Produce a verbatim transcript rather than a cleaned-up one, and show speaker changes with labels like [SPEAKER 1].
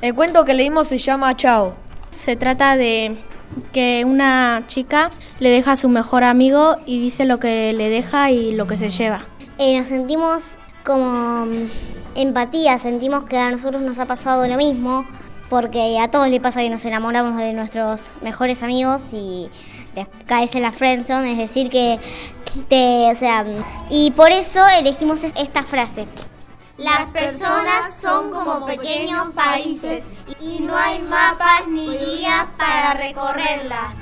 [SPEAKER 1] El cuento que leímos se llama Chao.
[SPEAKER 2] Se trata de que una chica le deja a su mejor amigo y dice lo que le deja y lo que se lleva.
[SPEAKER 3] Eh, nos sentimos como empatía, sentimos que a nosotros nos ha pasado lo mismo, porque a todos les pasa que nos enamoramos de nuestros mejores amigos y te caes en la friendzone, es decir que te, o sea, y por eso elegimos esta frase.
[SPEAKER 4] Las personas son como pequeños países y no hay mapas ni guías para recorrerlas.